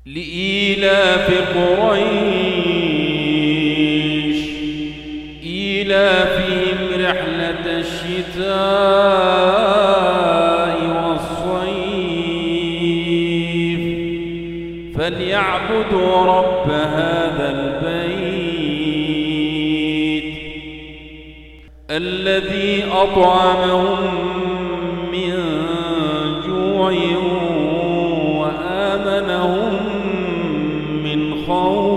لإيلاف قريش إيلافهم رحلة الشتاء والصيف فليعبدوا رب هذا البيت الذي أطعمهم من جوع وآمنهم من خوف.